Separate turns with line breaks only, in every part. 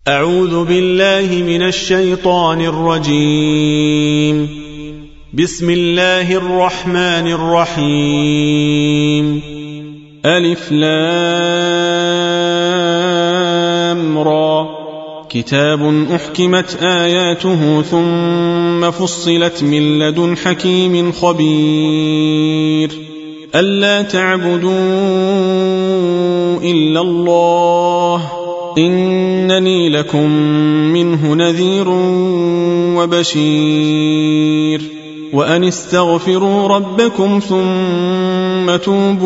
أعوذ بالله من الشيطان الرجيم. بسم الله الرحمن الرحيم. ألف لام را. كتاب أحكمت آياته ثم فصلت من لدن حكيم خبير. ألا تعبدوا إلا الله إنني لكم منه نذير وبشير. وأن استغفروا ربكم ثم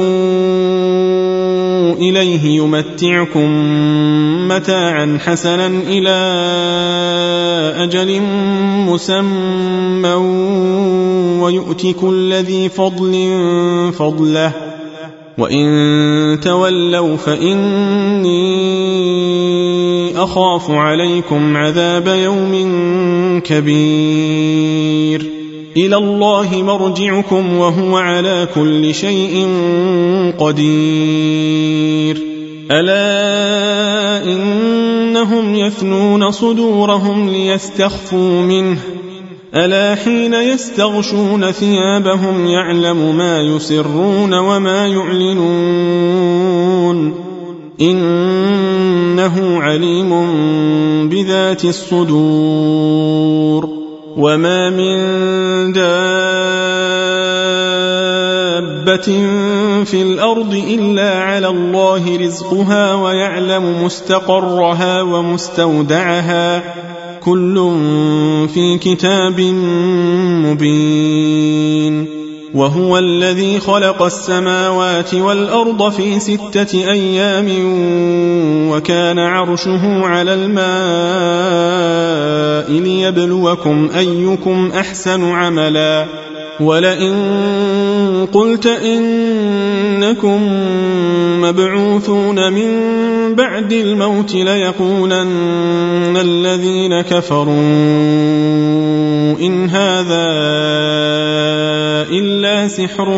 توبوا إليه يمتعكم متاعا حسنا إلى أجل مسمى ويؤتي كل ذي فضل فضله وإن تولوا فإني أخاف عليكم عذاب يوم كبير. إلى الله مرجعكم وهو على كل شيء قدير. ألا إنهم يثنون صدورهم ليستخفوا منه ألا حين يستغشون ثيابهم يعلم ما يسرون وما يعلنون إنه عليم بذات الصدور. وما من دابة في الأرض إلا على الله رزقها ويعلم مستقرها ومستودعها كل في كتاب مبين. وهو الذي خلق السماوات والأرض في 6 أيام وكان عرشه على الماء ليبلوكم أيكم أحسن عملا. ولئن قلت إنكم مبعوثون من بعد الموت ليقولن الذين كفروا إن هذا إلا سحر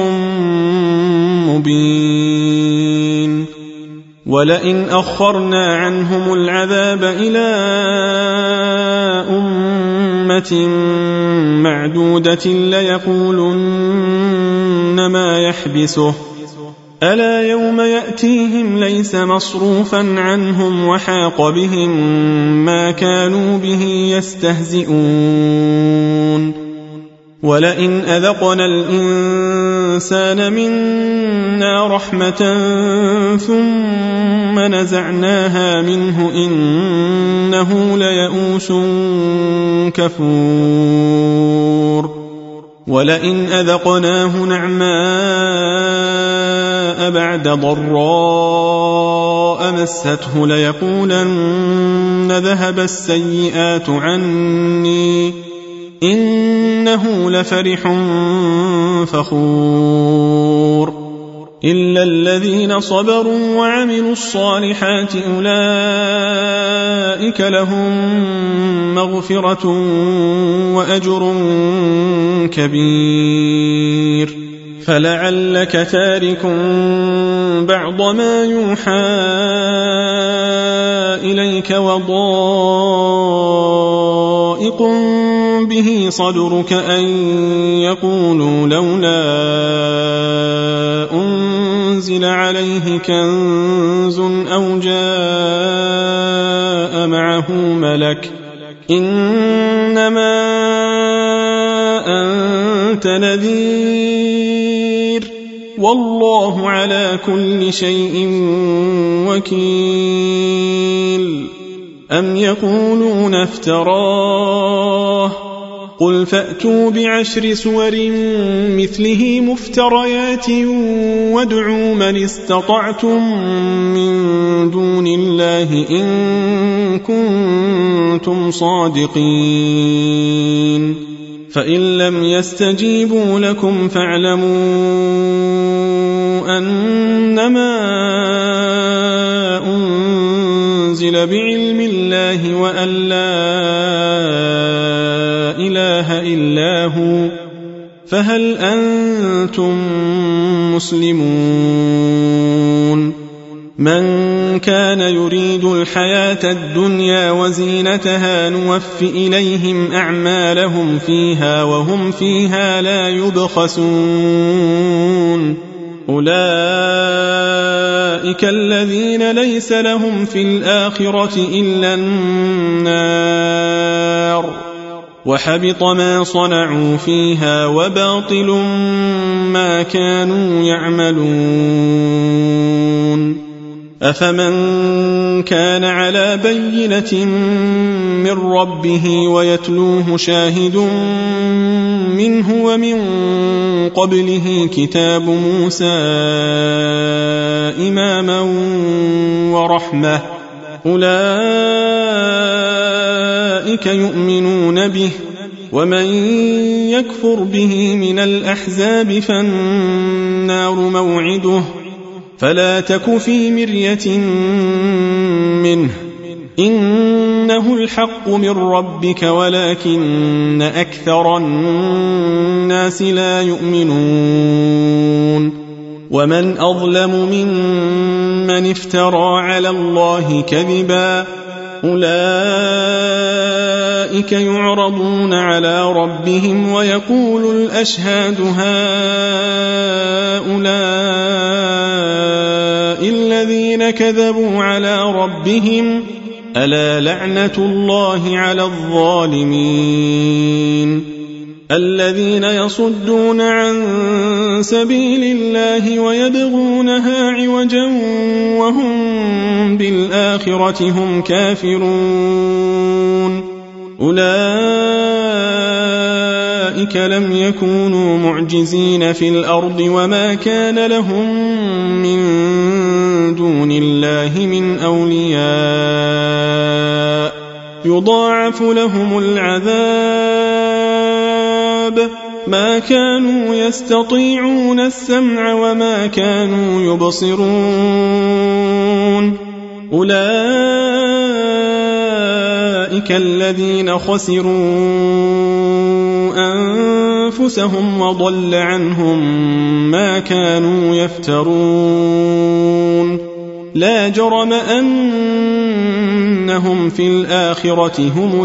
مبين. ولئن أخرنا عنهم العذاب إلى أمة معدودة ليقولن ما يحبسه ألا يوم يأتيهم ليس مصروفا عنهم وحاق بهم ما كانوا به يستهزئون. ولئن أذقنا الإنسان منا رحمة ثم نزعناها منه إنه ليئوس كفور. ولئن أذقناه نعماء بعد ضراء مسته ليقولن ذهب السيئات عني إنه لفرح فخور. إلا الذين صبروا وعملوا الصالحات أولئك لهم مغفرة وأجر كبير. فلعلك تارك بعض ما يوحى إليك وضائق به صدرك أن يقولوا لولا أنزل عليه كنز أو جاء معه ملك إنما أنت نذير والله على كل شيء وكيل. أم يقولون افتراه قل فأتوا ب10 سور مثله مفتريات وادعوا من استطعتم من دون الله إن كنتم صادقين. فإن لم يستجيبوا لكم فاعلموا أنما أنزل بعلم الله وأن لا إله إلا هو فهل أنتم مسلمون؟ من كان يريد الحياة الدنيا وزينتها نوف إليهم أعمالهم فيها وهم فيها لا يبخسون أولئك الذين ليس لهم في الآخرة إلا النار وحبط ما صنعوا فيها وباطل ما كانوا يعملون أفمن كان على بينة من ربه ويتلوه شاهد منه ومن قبله كتاب موسى إماما ورحمة أولئك يؤمنون به ومن يكفر به من الأحزاب فالنار موعده فلا تك في مرية منه إنه الحق من ربك ولكن أكثر الناس لا يؤمنون ومن أظلم ممن افترى على الله كذبا أولئك يعرضون على ربهم ويقول الأشهاد هؤلاء الذين كذبوا على ربهم ألا لعنة الله على الظالمين الذين يصدون عن سبيل الله ويبغونها عوجا وهم بالآخرة هم كافرون أولئك لم يكونوا معجزين في الأرض وما كان لهم من دون الله من أولياء يضاعف لهم العذاب ما كانوا يستطيعون السمع وما كانوا يبصرون أولئك الذين خسروا أنفسهم وضل عنهم ما كانوا يفترون لا جرم أنهم في الآخرة هم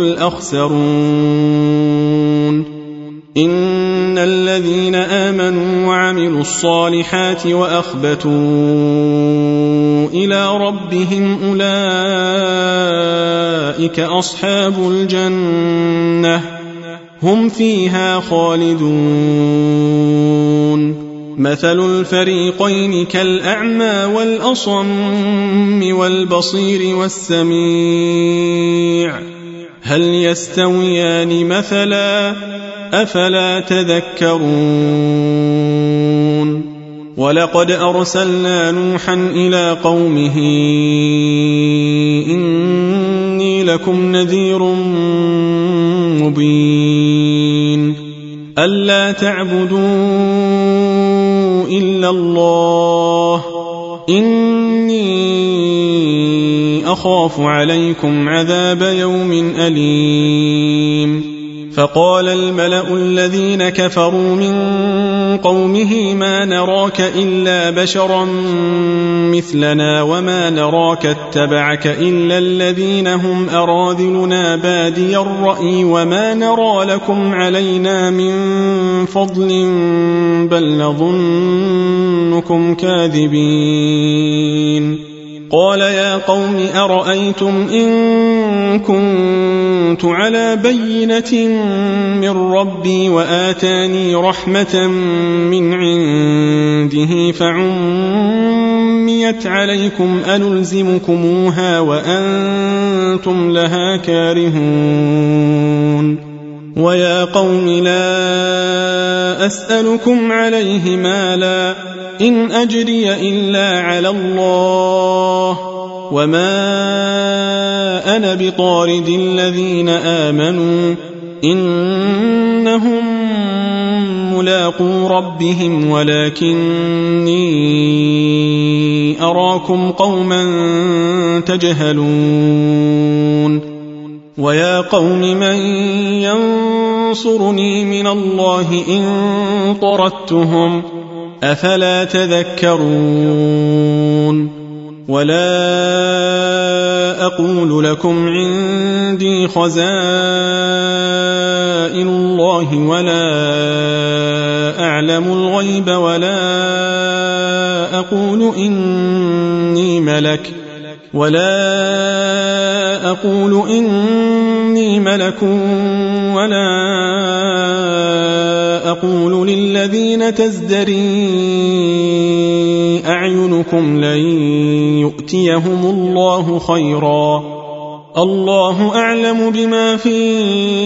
الأخسرون إن الذين آمنوا وعملوا الصالحات وأخبتوا إلى ربهم أولئك أصحاب الجنة هم فيها خالدون مثل الفريقين كالأعمى والأصم والبصير والسميع هل يستويان مثلا أفلا تذكرون ولقد أرسلنا نوحا إلى قومه إني لكم نذير مبين ألا تعبدوا إلا الله إني أخاف عليكم عذاب يوم أليم فقال الملأ الذين كفروا من قومه ما نراك إلا بشرا مثلنا وما نراك اتبعك إلا الذين هم أراذلنا بادي الرأي وما نرى لكم علينا من فضل بل نظنكم كاذبين قال يا قوم أرأيتم إن كنت على بينة من ربي وآتاني رحمة من عنده فعميت عليكم أنلزمكموها وأنتم لها كارهون ويا قوم لا أسألكم عليه مالا إن أجري إلا على الله وما أنا بطارد الذين آمنوا إنهم ملاقو ربهم ولكني أراكم قوما تجهلون ويا قوم من ينصرني من الله إن طردتهم أفلا تذكرون ولا أقول لكم عندي خزائن الله ولا أعلم الغيب ولا أقول إني ملك ولا أقول للذين تزدري أعينكم لن يؤتيهم الله خيرا الله أعلم بما في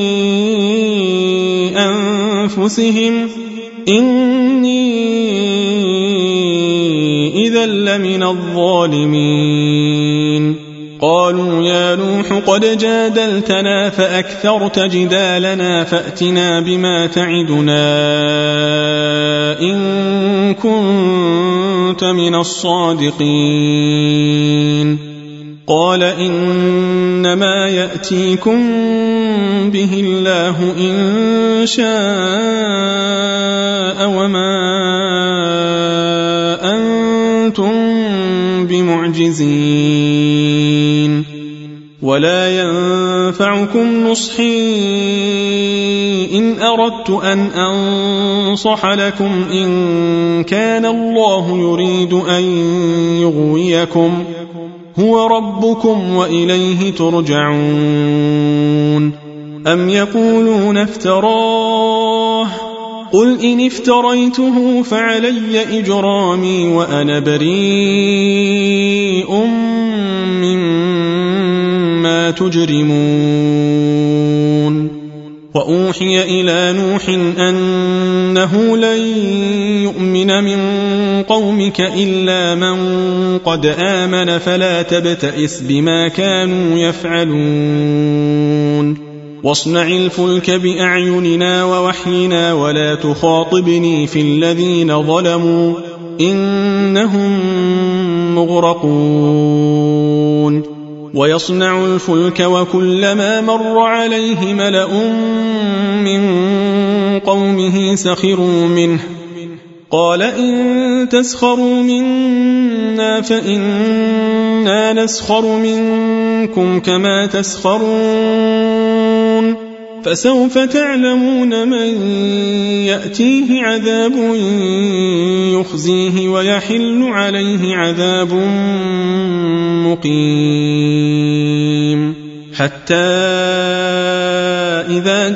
أنفسهم إني إذا لمن الظالمين قالوا يا نوح قد جادلتنا فأكثرت جدالنا فأتنا بما تعدنا إن كنت من الصادقين قال إنما يأتيكم به الله إن شاء وما أنتم بمعجزين ولا ينفعكم نصحي إن أردت أن أنصح لكم إن كان الله يريد أن يغويكم هو ربكم وإليه ترجعون أم يقولون افتراه قل إن افتريته فعلي إجرامي وأنا بريء مما تجرمون وأوحي إلى نوح أنه لن يؤمن من قومك إلا من قد آمن فلا تبتئس بما كانوا يفعلون واصنع الفلك بأعيننا ووحينا ولا تخاطبني في الذين ظلموا إنهم مغرقون ويصنع الفلك وكلما مر عليه ملأ من قومه سخروا منه قال إن تسخروا منا فإنا نسخر منكم كما تسخرون فسوف تعلمون من يأتيه عذاب يخزيه ويحل عليه عذاب مقيم حتى إذا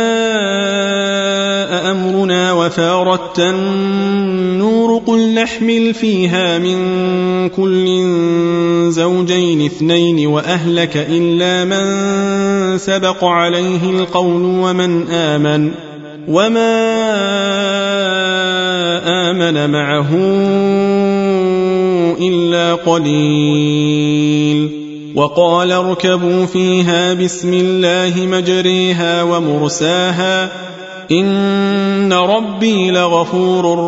جاء أمرنا وفارت النور قل نحمل فيها من كل زوجين اثنين وأهلك إلا من سبق عليه القول وما آمن معه إلا قليل وقال اركبوا فيها بسم الله مجريها ومرساها إن ربي لغفور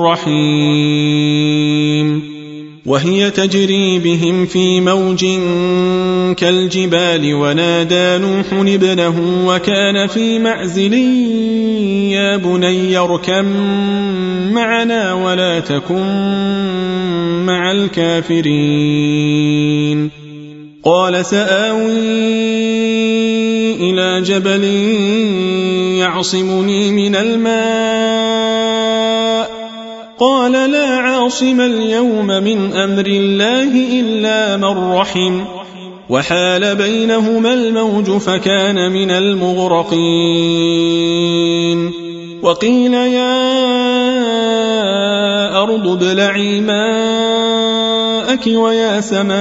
رحيم وهي تجري بهم في موج كالجبال ونادى نوح ابنه وكان في معزل يا بني اركب معنا ولا تكن مع الكافرين قال سآوي إلى جبل يعصمني من الماء قال لا عاصم اليوم من أمر الله إلا من رحم وحال بينهما الموج فكان من المغرقين وقيل يا أرض ابلعي ماءك ويا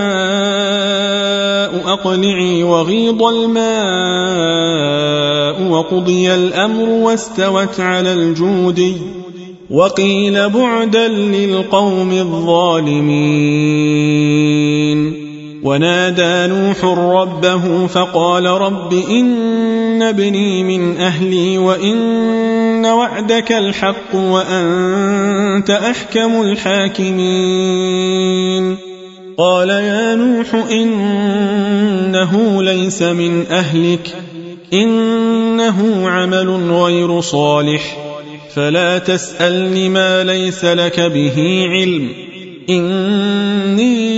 سماء أقلعي وغيض الماء وقضي الأمر واستوت على الجودي وقيل بعدا للقوم الظالمين ونادى نوح ربه فقال رب إن ابني من أهلي وإن وعدك الحق وأنت أحكم الحاكمين قال يا نوح إنه ليس من أهلك إنه عمل غير صالح فلا تسألني ما ليس لك به علم إني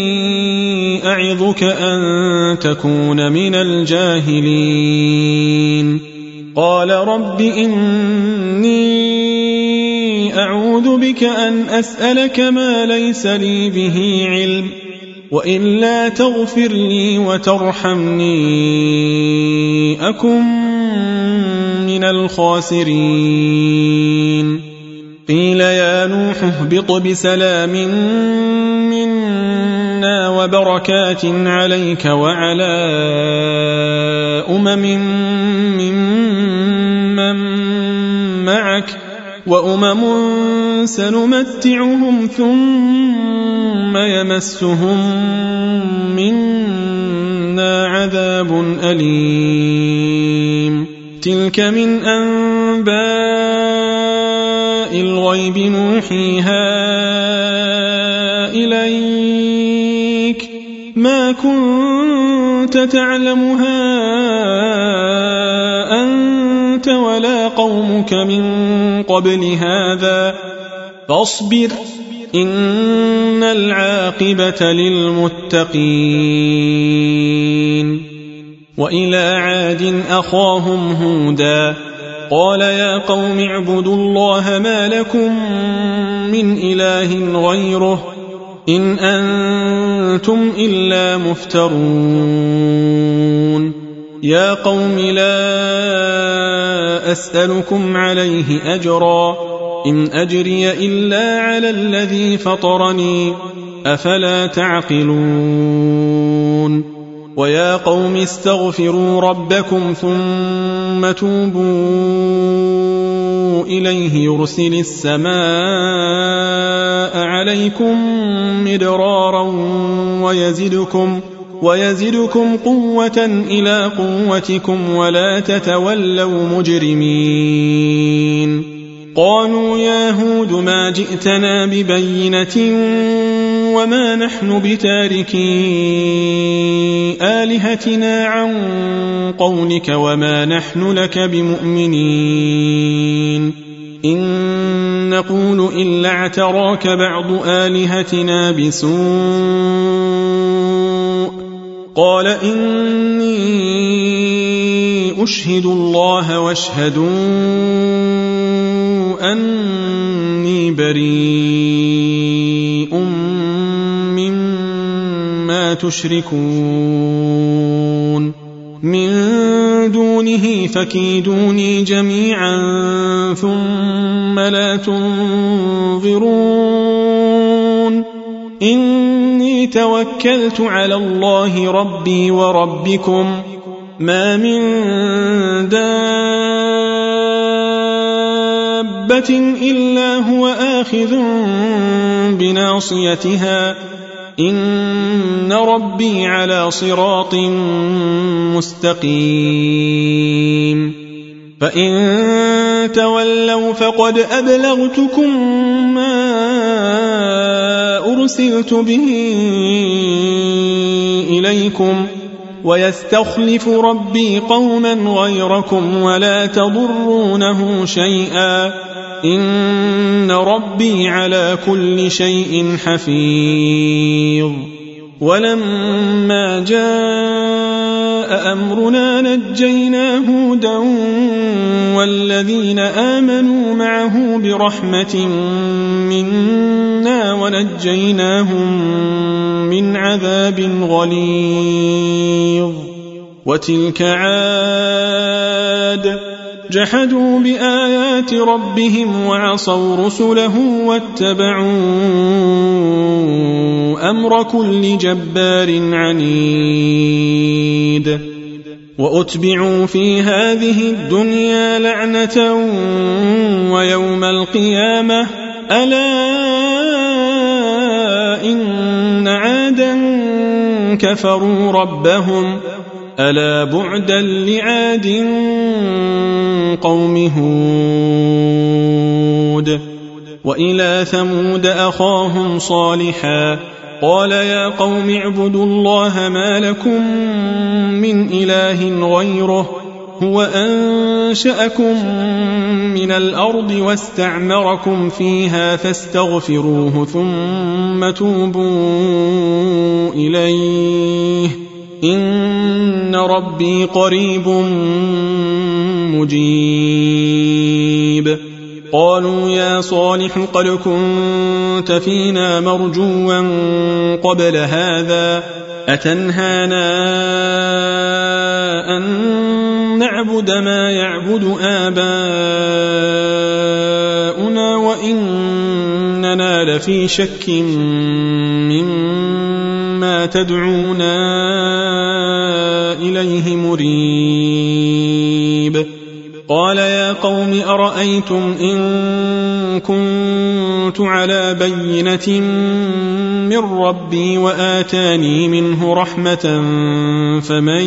أعظك أن تكون من الجاهلين قال رب إني أعوذ بك أن أسألك ما ليس لي به علم وإلا تغفر لي وترحمني أكن من الخاسرين قيل يا نوح اهبط بسلام منا وبركات عليك وعلى ممن معك وأمم سنمتعهم ثم يمسهم منا عذاب أليم تلك من أنباء الغيب نوحيها إليك ما كنت تعلمها أنت ولا قومك من قبل هذا فاصبر إن العاقبة للمتقين وإلى عاد أخاهم هودا قال يا قوم اعبدوا الله ما لكم من إله غيره إن أنتم إلا مفترون يا قوم لا أسألكم عليه أجرا إن أجري إلا على الذي فطرني أفلا تعقلون ويا قوم استغفروا ربكم ثم توبوا إليه يرسل السماء عليكم مدرارا ويزدكم قوة إلى قوتكم ولا تتولوا مجرمين قالوا يا هود ما جئتنا ببينة وما نحن بتاركي آلهتنا عن قولك وما نحن لك بمؤمنين إن نقول إلا اعتراك بعض آلهتنا بسوء قال إني أشهد الله واشهدوا أني بريء مما تشركون من دونه فكيدوني جميعا ثم لا تنظرون إني توكلت على الله ربي وربكم ما من دابة إلا هو آخذ بناصيتها إن ربي على صراط مستقيم فإن تولوا فقد أبلغتكم ما أرسلت به إليكم ويستخلف ربي قوما غيركم ولا تضرونه شيئا إن ربي على كل شيء حفيظ ولما جاء أمرنا نجينا هودا والذين آمنوا معه برحمة منا ونجيناهم من عذاب غليظ وتلك عاد جحدوا بآيات ربهم وعصوا رسله واتبعوا أمر كل جبار عنيد وأتبعوا في هذه الدنيا لعنة ويوم القيامة ألا إن عادا كفروا ربهم ألا بعدا لعاد قوم هود وإلى ثمود أخاهم صالحا قال يا قوم اعبدوا الله ما لكم من إله غيره هو أنشأكم من الأرض واستعمركم فيها فاستغفروه ثم توبوا إليه إن ربي قريب مجيب. قالوا يا صالح قد كنت فينا مرجوا قبل هذا أتنهانا أن نعبد ما يعبد آباؤنا وإننا لفي شك مما تدعونا إليه مريب. قال يا قوم أرأيتم إن كنت على بينة من ربي وآتاني منه رحمة فمن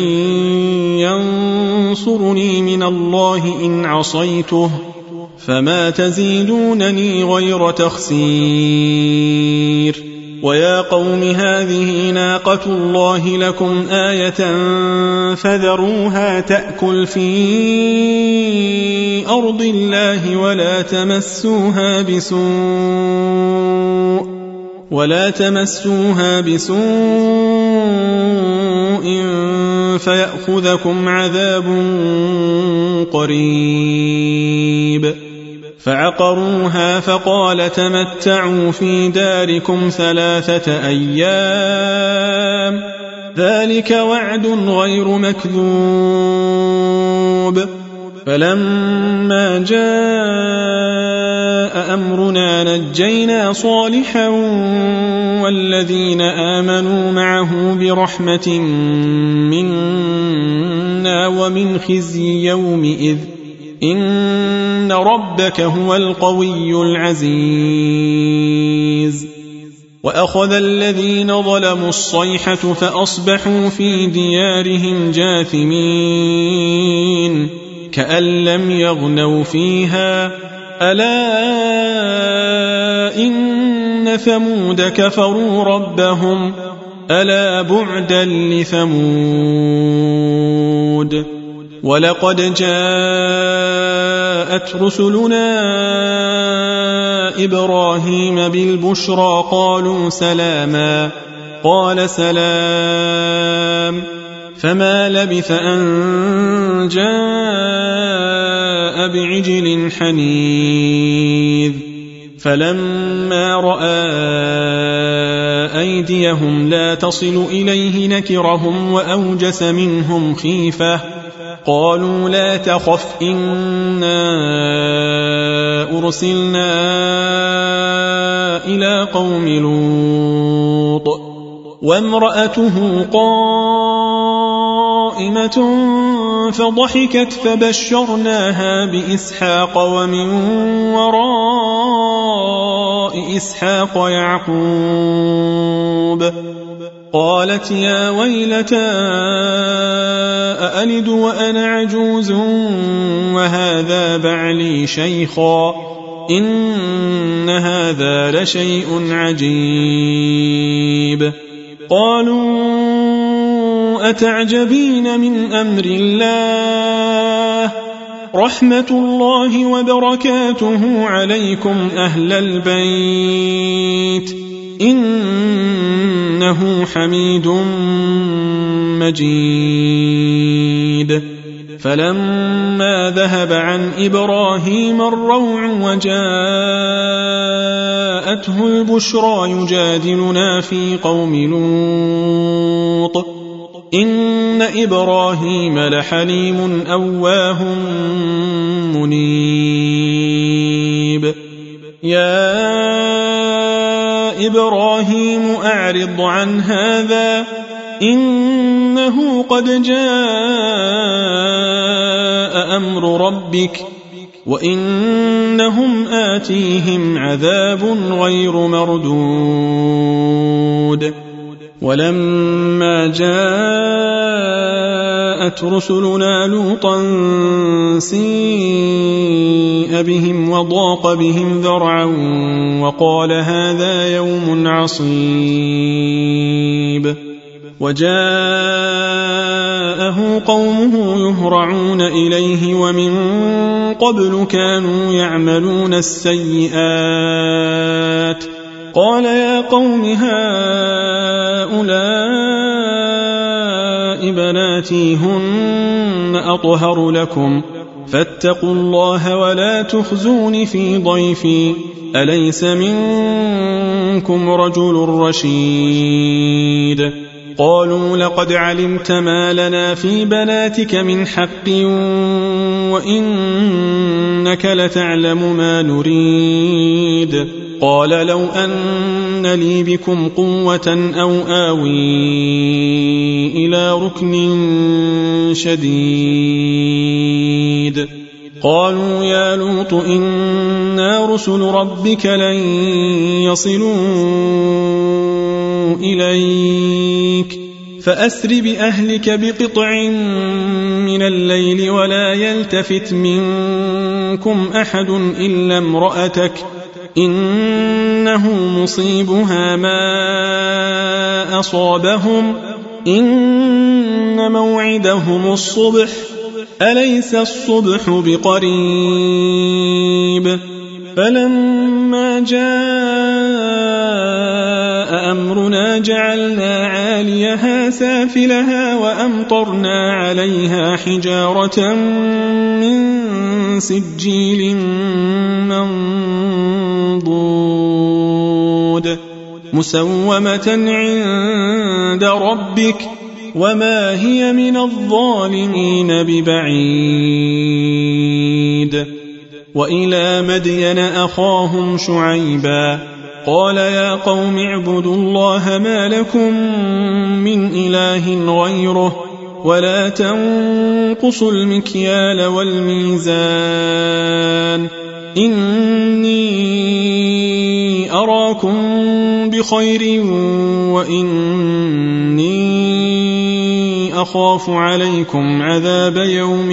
ينصرني من الله إن عصيته فما تزيدونني غير تخسير. ويا قوم هذه ناقة الله لكم آية فذروها تأكل في أرض الله ولا تمسوها بسوء فيأخذكم عذاب قريب. فعقروها فقال تمتعوا في داركم 3 أيام ذلك وعد غير مكذوب. فلما جاء أمرنا نجينا صالحا والذين آمنوا معه برحمة منا ومن خزي يومئذ إن ربك هو القوي العزيز. وأخذ الذين ظلموا الصيحة فأصبحوا في ديارهم جاثمين كأن لم يغنوا فيها ألا إن ثمود كفروا ربهم ألا بعدا لثمود. ولقد جاءت رسلنا إبراهيم بالبشرى قالوا سلاما قال سلام فما لبث أن جاء بعجل حنيذ. فلما رأى أيديهم لا تصل إليه نكرهم وأوجس منهم خيفة قالوا لا تخف إنا أرسلنا إلى قوم لوط وامرأته قائمة فضحكت فبشرناها بإسحاق ومن وراء إسحاق يعقوب. قالت يا ويلتى أألد وأنا عجوز وهذا بعلي شيخا إن هذا لشيء عجيب. قالوا أتعجبين من أمر الله رحمة الله وبركاته عليكم أهل البيت إنه حميد مجيد. فلما ذهب عن إبراهيم الروع وجاءته البشرى يجادلنا في قوم لوط إن إبراهيم لحليم أواه منيب. يا إبراهيم أعرض عن هذا إنه قد جاء أمر ربك وإنهم آتيهم عذاب غير مردود. ولما جاءت رسلنا لوطا سيء بهم وضاق بهم ذرعا وقال هذا يوم عصيب. وجاءه قومه يهرعون إليه ومن قبل كانوا يعملون السيئات قال يا قوم هؤلاء بناتي هن أطهر لكم فاتقوا الله ولا تخزون في ضيفي أليس منكم رجل رشيد قالوا لقد علمت ما لنا في بناتك من حق وإنك لتعلم ما نريد قال لو أن لي بكم قوة أو آوي إلى ركن شديد قالوا يا لوط إنا رسل ربك لن يصلوا إليك فأسر بأهلك بقطع من الليل ولا يلتفت منكم أحد إلا امرأتك إنه مصيبها ما أصابهم إن موعدهم الصبح أليس الصبح بقريب فلما جاء أمرنا جعلنا عاليها سافلها وأمطرنا عليها حجارة من سجيل منضود مسومة عند ربك وما هي من الظالمين ببعيد وإلى مدين أخاهم شعيبا قال يا قوم اعبدوا الله ما لكم من إله غيره ولا تنقصوا المكيال والميزان إني أراكم بخير وإني أخاف عليكم عذاب يوم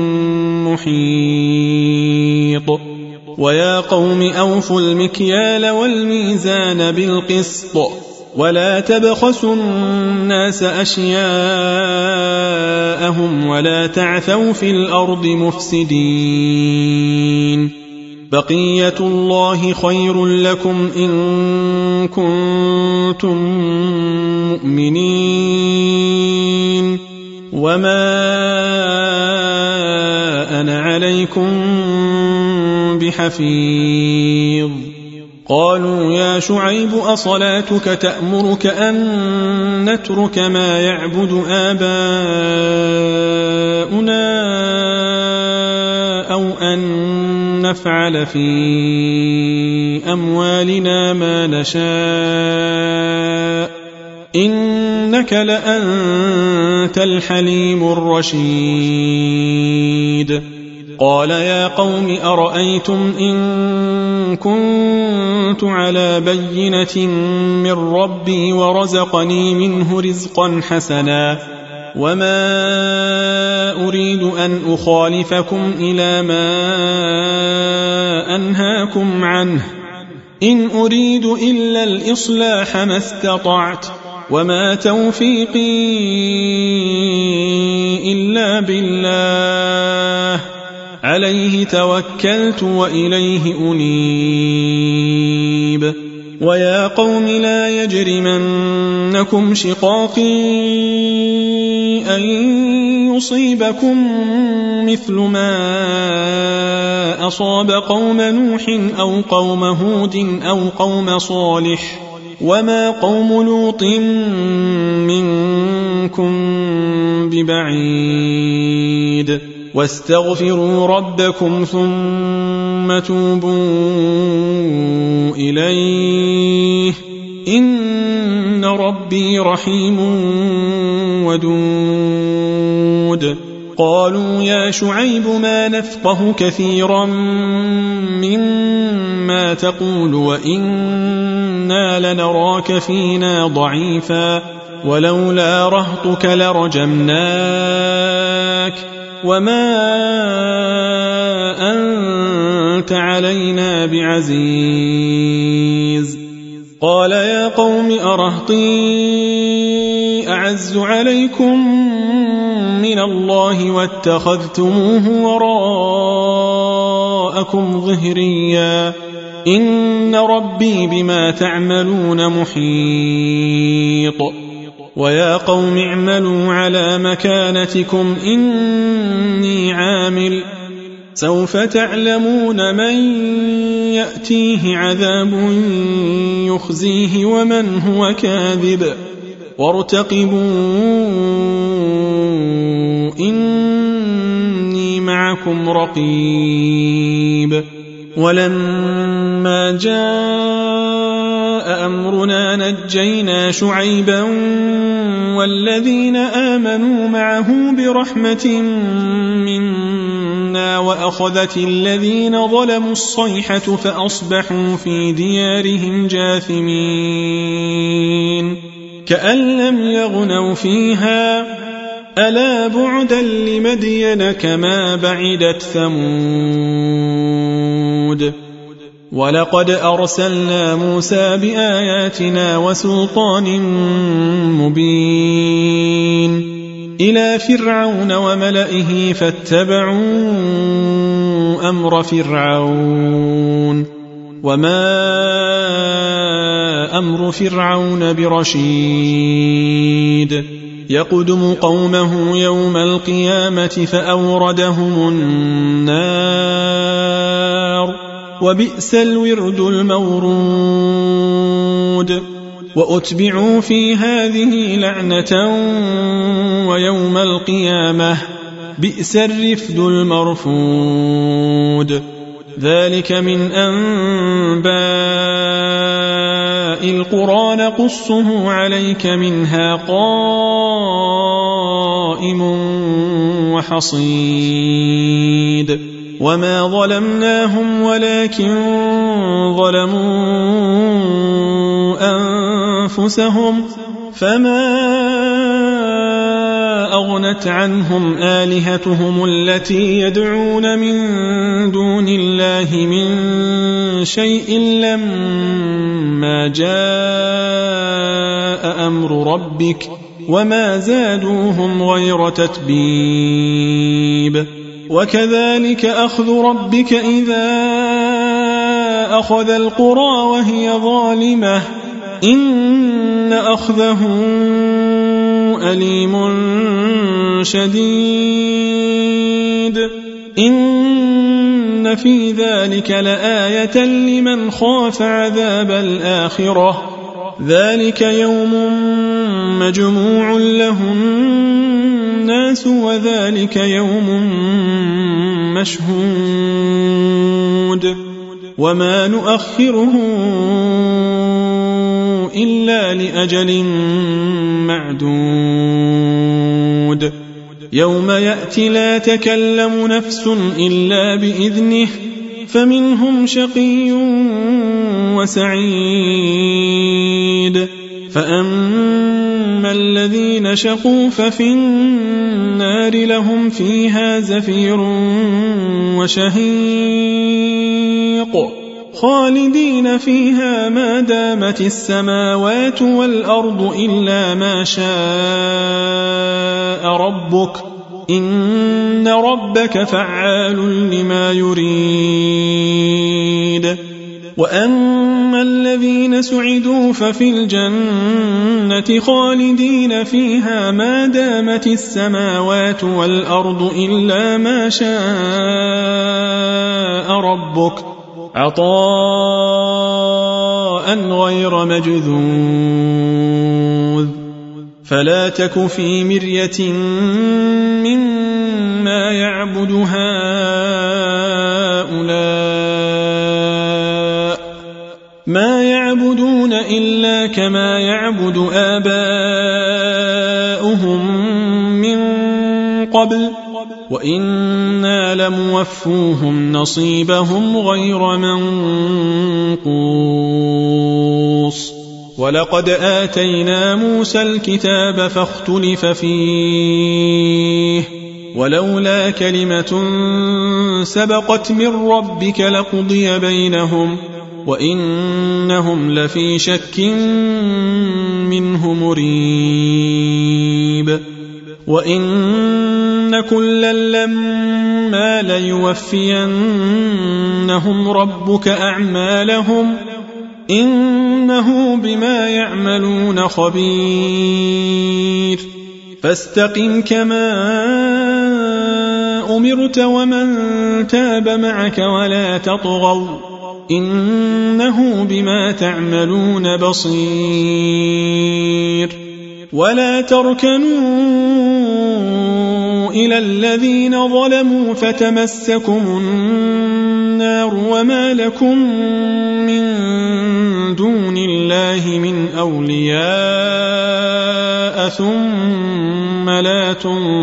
محيط ويا قوم أوفوا المكيال والميزان بالقسط ولا تبخسوا الناس أشياءهم ولا تعثوا في الأرض مفسدين بقية الله خير لكم إن كنتم مؤمنين وما أنا عليكم بحفيظ قالوا يا شعيب أصلاتك تأمرك أن نترك ما يعبد آباؤنا أو أن نفعل في أموالنا ما نشاء إنك لأنت الحليم الرشيد قال يا قوم أرأيتم إن كنت على بينة من ربي ورزقني منه رزقا حسنا وما أريد أن أخالفكم إلى ما أنهاكم عنه إن أريد إلا الإصلاح ما استطعت وما توفيقي إلا بالله عليه توكلت وإليه أنيب ويا قوم لا يجرمنكم شقاقي أن يصيبكم مثل ما أصاب قوم نوح أو قوم هود أو قوم صالح وما قوم لوط منكم ببعيد واستغفروا ربكم ثم توبوا إليه إن ربي رحيم ودود قالوا يا شعيب ما نفقه كثيرا مما تقول وإنا لنراك فينا ضعيفا ولولا رهطك لرجمناك وما أنت علينا بعزيز قال يا قوم أرهطي أعز عليكم من الله واتخذتموه وراءكم ظهريا إن ربي بما تعملون محيط ويا قوم اعملوا على مكانتكم إني عامل سوف تعلمون من يأتيه عذاب يخزيه ومن هو كاذب وارتقبوا إني معكم رقيب ولما جاء أمرنا نجينا شعيبا والذين آمنوا معه برحمة منا وأخذت الذين ظلموا الصيحة فأصبحوا في ديارهم جاثمين كأن لم يغنوا فيها ألا بعدا لمدين كما بعدت ثمود ولقد أرسلنا موسى بآياتنا وسلطان مبين إلى فرعون وملئه فاتبعوا أمر فرعون وما أمر فرعون برشيد يقدم قومه يوم القيامة فأوردهم النار وبئس الورد المورود وأتبعوا في هذه لعنة ويوم القيامة بئس الرفد المرفود ذلك من أنباء القرى نقصه عليك منها قائم وحصيد وما ظلمناهم ولكن ظلموا أنفسهم فما أغنت عنهم آلهتهم التي يدعون من دون الله من شيء لما جاء أمر ربك وما زادوهم غير تتبيب وكذلك أخذ ربك إذا أخذ القرى وهي ظالمة إن أخذه أليم شديد إن في ذلك لآية لمن خاف عذاب الآخرة ذلك يوم مجموع له الناس وذلك يوم مشهود وما نؤخره إلا لأجل معدود يوم يأتي لا تكلم نفس إلا بإذنه فمنهم شقي وسعيد فأما الذين شقوا ففي النار لهم فيها زفير وشهيق خالدين فيها ما دامت السماوات والأرض إلا ما شاء ربك إن ربك فعال لما يريد وأما الذين سعدوا ففي الجنة خالدين فيها ما دامت السماوات والأرض إلا ما شاء ربك عطاء غير مجذوذ فلا تك في مرية مما يعبد هؤلاء ما يعبدون إلا كما يعبد آباؤهم من قبل وإنا لموفوهم نصيبهم غير منقوص ولقد آتينا موسى الكتاب فاختلف فيه ولولا كلمة سبقت من ربك لقضي بينهم وإنهم لفي شك منه مريب وإن كلا لما ليوفينهم ربك أعمالهم إنه بما يعملون خبير فاستقم كما أمرت ومن تاب معك ولا تطغوا إنه بما تعملون بصير ولا تركنوا إلى الذين ظلموا فتمسكم النار وما لكم من دون الله من أولياء ثم لا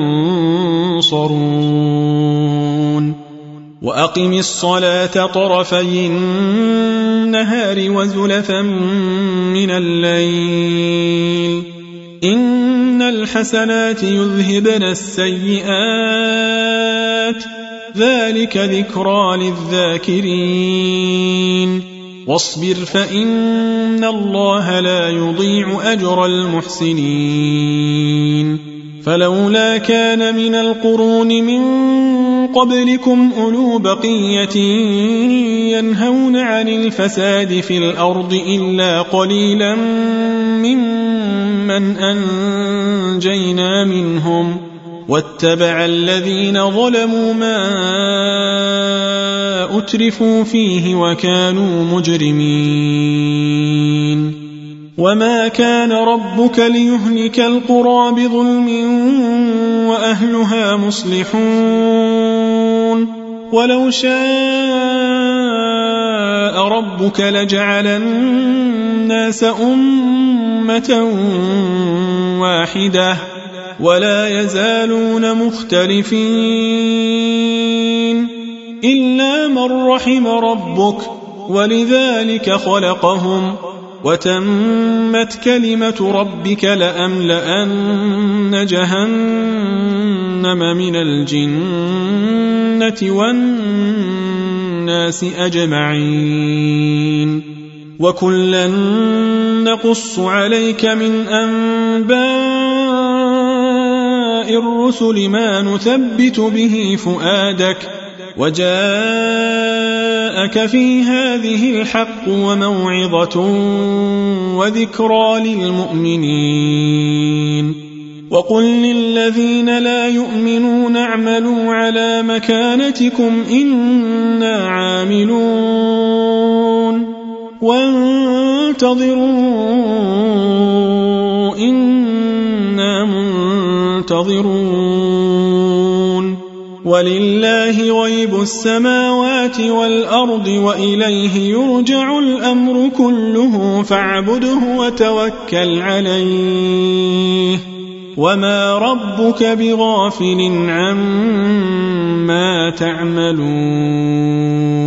تنصرون وأقم الصلاة طرفي النهار وزلفا من الليل إن الحسنات يذهبن السيئات ذلك ذكرى للذاكرين واصبر فإن الله لا يضيع أجر المحسنين فلولا كان من القرون من قبلكم أولو بقية ينهون عن الفساد في الأرض إلا قليلا ممن أنجينا منهم واتبع الذين ظلموا ما أترفوا فيه وكانوا مجرمين وما كان ربك ليهلك القرى بظلم وأهلها مصلحون ولو شاء ربك لجعل الناس أمة واحدة ولا يزالون مختلفين إلا من رحم ربك ولذلك خلقهم وتمت كلمة ربك لأملأن جهنم من الجنة والناس أجمعين وكلا نقص عليك من أنباء الرسل ما نثبت به فؤادك وجاءك في هذه الحق وموعظة وذكرى للمؤمنين وقل للذين لا يؤمنون اعملوا على مكانتكم إنا عاملون وانتظروا إنا منتظرون ولله غيب السماوات والأرض وإليه يرجع الأمر كله فاعبده وتوكل عليه وما ربك بغافل عما تعملون